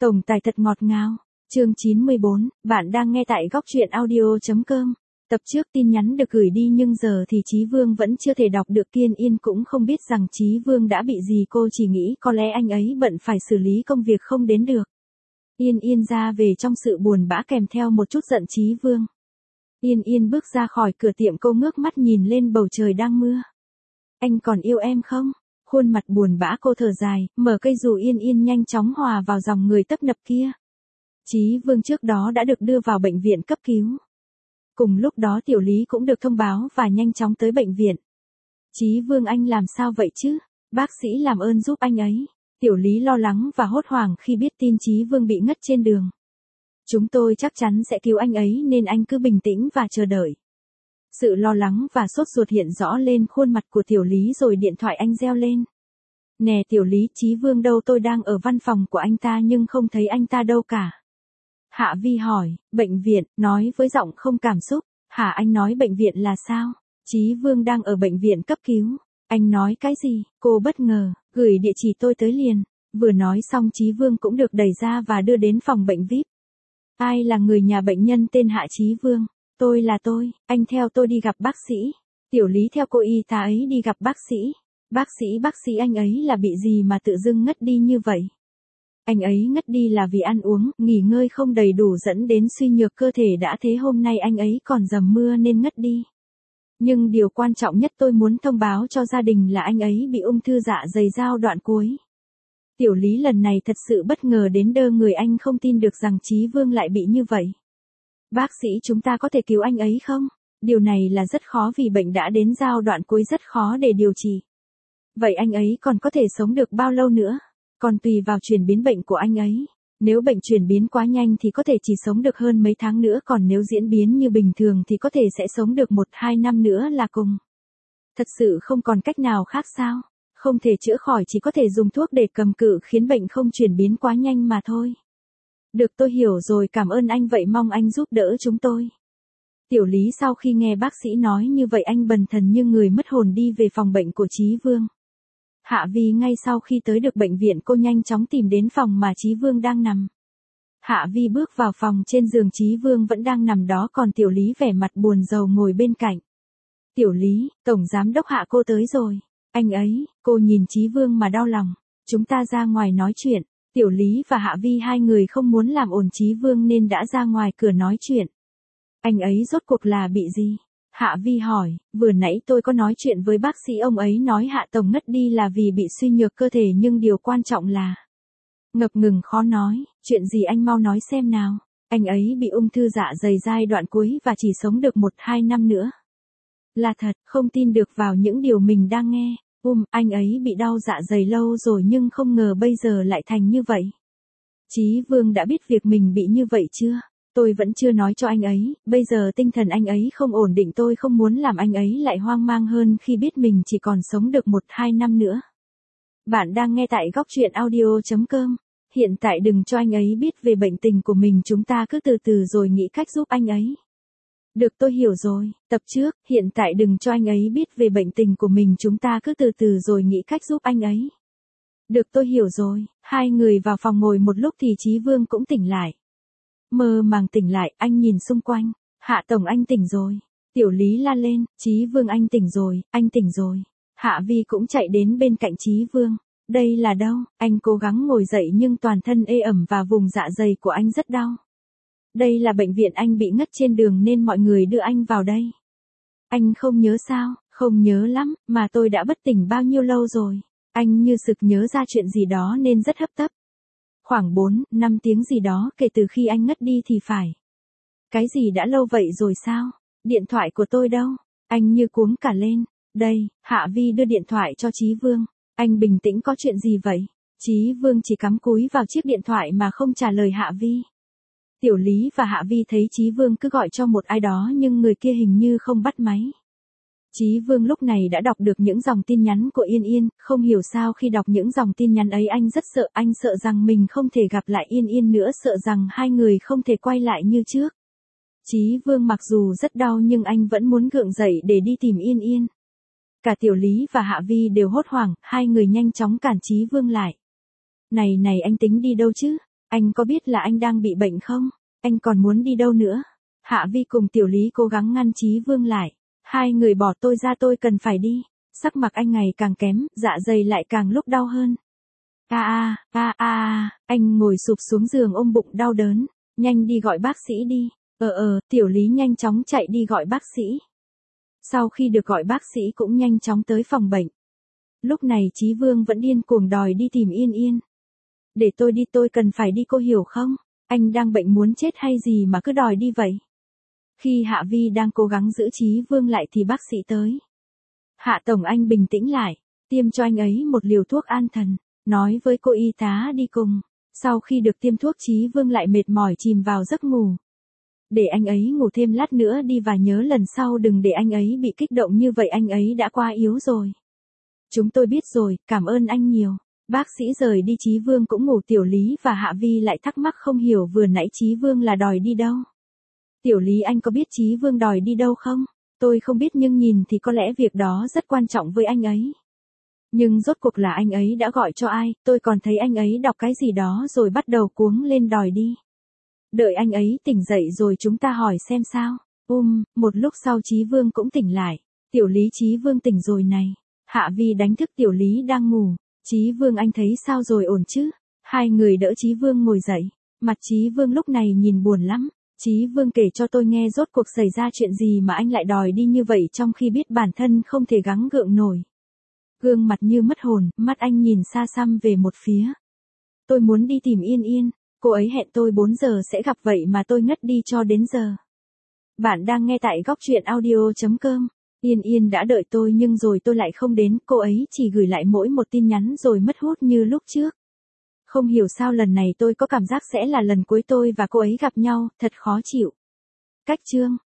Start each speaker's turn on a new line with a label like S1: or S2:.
S1: Tổng tài thật ngọt ngào. Chương 94, bạn đang nghe tại góc truyện audio.com. Tập trước tin nhắn được gửi đi nhưng giờ thì Chí Vương vẫn chưa thể đọc được. Yên Yên cũng không biết rằng Chí Vương đã bị gì, cô chỉ nghĩ có lẽ anh ấy bận phải xử lý công việc không đến được. Yên Yên ra về trong sự buồn bã kèm theo một chút giận Chí Vương. Yên Yên bước ra khỏi cửa tiệm, cô ngước mắt nhìn lên bầu trời đang mưa. Anh còn yêu em không? Khuôn mặt buồn bã cô thở dài, mở cây dù. Yên Yên nhanh chóng hòa vào dòng người tấp nập kia. Chí Vương trước đó đã được đưa vào bệnh viện cấp cứu. Cùng lúc đó Tiểu Lý cũng được thông báo và nhanh chóng tới bệnh viện. Chí Vương, anh làm sao vậy chứ? Bác sĩ làm ơn giúp anh ấy. Tiểu Lý lo lắng và hốt hoảng khi biết tin Chí Vương bị ngất trên đường. Chúng tôi chắc chắn sẽ cứu anh ấy nên anh cứ bình tĩnh và chờ đợi. Sự lo lắng và sốt ruột hiện rõ lên khuôn mặt của Tiểu Lý rồi điện thoại anh reo lên. Nè Tiểu Lý, Chí Vương đâu? Tôi đang ở văn phòng của anh ta nhưng không thấy anh ta đâu cả. Hạ Vi hỏi. Bệnh viện, nói với giọng không cảm xúc. Hả, anh nói bệnh viện là sao? Chí Vương đang ở bệnh viện cấp cứu. Anh nói cái gì? Cô bất ngờ, gửi địa chỉ tôi tới liền. Vừa nói xong Chí Vương cũng được đẩy ra và đưa đến phòng bệnh VIP. Ai là người nhà bệnh nhân tên Hạ? Chí Vương. Tôi là tôi, anh theo tôi đi gặp bác sĩ. Tiểu Lý theo cô y tá ấy đi gặp bác sĩ. Bác sĩ anh ấy là bị gì mà tự dưng ngất đi như vậy? Anh ấy ngất đi là vì ăn uống, nghỉ ngơi không đầy đủ dẫn đến suy nhược cơ thể, đã thế hôm nay anh ấy còn dầm mưa nên ngất đi. Nhưng điều quan trọng nhất tôi muốn thông báo cho gia đình là anh ấy bị ung thư dạ dày giai đoạn cuối. Tiểu Lý lần này thật sự bất ngờ đến đơ người, anh không tin được rằng Chí Vương lại bị như vậy. Bác sĩ, chúng ta có thể cứu anh ấy không? Điều này là rất khó vì bệnh đã đến giai đoạn cuối, rất khó để điều trị. Vậy anh ấy còn có thể sống được bao lâu nữa? Còn tùy vào chuyển biến bệnh của anh ấy. Nếu bệnh chuyển biến quá nhanh thì có thể chỉ sống được hơn mấy tháng nữa, còn nếu diễn biến như bình thường thì có thể sẽ sống được 1-2 năm nữa là cùng. Thật sự không còn cách nào khác sao? Không thể chữa khỏi, chỉ có thể dùng thuốc để cầm cự khiến bệnh không chuyển biến quá nhanh mà thôi. Được, tôi hiểu rồi, cảm ơn anh, vậy mong anh giúp đỡ chúng tôi. Tiểu Lý sau khi nghe bác sĩ nói như vậy anh bần thần như người mất hồn đi về phòng bệnh của Chí Vương. Hạ Vi ngay sau khi tới được bệnh viện, cô nhanh chóng tìm đến phòng mà Chí Vương đang nằm. Hạ Vi bước vào phòng, trên giường Chí Vương vẫn đang nằm đó, còn Tiểu Lý vẻ mặt buồn rầu ngồi bên cạnh. Tiểu Lý, Tổng Giám đốc Hạ cô tới rồi. Anh ấy, cô nhìn Chí Vương mà đau lòng. Chúng ta ra ngoài nói chuyện. Tiểu Lý và Hạ Vi hai người không muốn làm ồn Chí Vương nên đã ra ngoài cửa nói chuyện. Anh ấy rốt cuộc là bị gì? Hạ Vi hỏi, vừa nãy tôi có nói chuyện với bác sĩ, ông ấy nói Hạ Tổng ngất đi là vì bị suy nhược cơ thể, nhưng điều quan trọng là... Ngập ngừng khó nói, chuyện gì anh mau nói xem nào. Anh ấy bị ung thư dạ dày giai đoạn cuối và chỉ sống được 1-2 năm nữa. Là thật, không tin được vào những điều mình đang nghe. Anh ấy bị đau dạ dày lâu rồi nhưng không ngờ bây giờ lại thành như vậy. Chí Vương đã biết việc mình bị như vậy chưa? Tôi vẫn chưa nói cho anh ấy, bây giờ tinh thần anh ấy không ổn định, tôi không muốn làm anh ấy lại hoang mang hơn khi biết mình chỉ còn sống được 1-2 năm nữa. Bạn đang nghe tại góc truyện audio.com. Hiện tại đừng cho anh ấy biết về bệnh tình của mình, chúng ta cứ từ từ rồi nghĩ cách giúp anh ấy. Được, tôi hiểu rồi. Tập trước, hiện tại đừng cho anh ấy biết về bệnh tình của mình, chúng ta cứ từ từ rồi nghĩ cách giúp anh ấy. Được, tôi hiểu rồi. Hai người vào phòng ngồi một lúc thì Chí Vương cũng tỉnh lại. Mơ màng tỉnh lại, anh nhìn xung quanh. Hạ Tổng, anh tỉnh rồi. Tiểu Lý la lên, Chí Vương anh tỉnh rồi, anh tỉnh rồi. Hạ Vi cũng chạy đến bên cạnh Chí Vương. Đây là đâu? Anh cố gắng ngồi dậy nhưng toàn thân ê ẩm và vùng dạ dày của anh rất đau. Đây là bệnh viện, anh bị ngất trên đường nên mọi người đưa anh vào đây. Anh không nhớ sao? Không nhớ lắm, mà tôi đã bất tỉnh bao nhiêu lâu rồi. Anh như sực nhớ ra chuyện gì đó nên rất hấp tấp. Khoảng 4-5 tiếng gì đó kể từ khi anh ngất đi thì phải. Cái gì đã lâu vậy rồi sao? Điện thoại của tôi đâu? Anh như cuống cả lên. Đây, Hạ Vi đưa điện thoại cho Chí Vương. Anh bình tĩnh, có chuyện gì vậy? Chí Vương chỉ cắm cúi vào chiếc điện thoại mà không trả lời Hạ Vi. Tiểu Lý và Hạ Vi thấy Chí Vương cứ gọi cho một ai đó nhưng người kia hình như không bắt máy. Chí Vương lúc này đã đọc được những dòng tin nhắn của Yên Yên, không hiểu sao khi đọc những dòng tin nhắn ấy anh rất sợ, anh sợ rằng mình không thể gặp lại Yên Yên nữa, sợ rằng hai người không thể quay lại như trước. Chí Vương mặc dù rất đau nhưng anh vẫn muốn gượng dậy để đi tìm Yên Yên. Cả Tiểu Lý và Hạ Vi đều hốt hoảng, hai người nhanh chóng cản Chí Vương lại. Này anh tính đi đâu chứ? Anh có biết là anh đang bị bệnh không? Anh còn muốn đi đâu nữa? Hạ Vi cùng Tiểu Lý cố gắng ngăn Chí Vương lại. Hai người bỏ tôi ra, tôi cần phải đi. Sắc mặt anh ngày càng kém, dạ dày lại càng lúc đau hơn. Anh ngồi sụp xuống giường ôm bụng đau đớn. Nhanh đi gọi bác sĩ đi. Tiểu Lý nhanh chóng chạy đi gọi bác sĩ. Sau khi được gọi bác sĩ cũng nhanh chóng tới phòng bệnh. Lúc này Chí Vương vẫn điên cuồng đòi đi tìm Yên Yên. Để tôi đi, tôi cần phải đi, cô hiểu không? Anh đang bệnh muốn chết hay gì mà cứ đòi đi vậy? Khi Hạ Vi đang cố gắng giữ Chí Vương lại thì bác sĩ tới. Hạ Tổng, anh bình tĩnh lại, tiêm cho anh ấy một liều thuốc an thần, nói với cô y tá đi cùng. Sau khi được tiêm thuốc Chí Vương lại mệt mỏi chìm vào giấc ngủ. Để anh ấy ngủ thêm lát nữa đi và nhớ lần sau đừng để anh ấy bị kích động như vậy, anh ấy đã quá yếu rồi. Chúng tôi biết rồi, cảm ơn anh nhiều. Bác sĩ rời đi, Chí Vương cũng ngủ. Tiểu Lý và Hạ Vi lại thắc mắc không hiểu vừa nãy Chí Vương là đòi đi đâu. Tiểu Lý, anh có biết Chí Vương đòi đi đâu không? Tôi không biết nhưng nhìn thì có lẽ việc đó rất quan trọng với anh ấy. Nhưng rốt cuộc là anh ấy đã gọi cho ai, tôi còn thấy anh ấy đọc cái gì đó rồi bắt đầu cuống lên đòi đi. Đợi anh ấy tỉnh dậy rồi chúng ta hỏi xem sao. Một lúc sau Chí Vương cũng tỉnh lại. Tiểu Lý, Chí Vương tỉnh rồi này. Hạ Vi đánh thức Tiểu Lý đang ngủ. Chí Vương, anh thấy sao rồi, ổn chứ? Hai người đỡ Chí Vương ngồi dậy. Mặt Chí Vương lúc này nhìn buồn lắm. Chí Vương, kể cho tôi nghe rốt cuộc xảy ra chuyện gì mà anh lại đòi đi như vậy trong khi biết bản thân không thể gắng gượng nổi. Gương mặt như mất hồn, mắt anh nhìn xa xăm về một phía. Tôi muốn đi tìm Yên Yên, cô ấy hẹn tôi 4 giờ sẽ gặp vậy mà tôi ngất đi cho đến giờ. Bạn đang nghe tại góc truyện audio.com. Yên Yên đã đợi tôi nhưng rồi tôi lại không đến, cô ấy chỉ gửi lại mỗi một tin nhắn rồi mất hút như lúc trước. Không hiểu sao lần này tôi có cảm giác sẽ là lần cuối tôi và cô ấy gặp nhau, thật khó chịu. Cách chương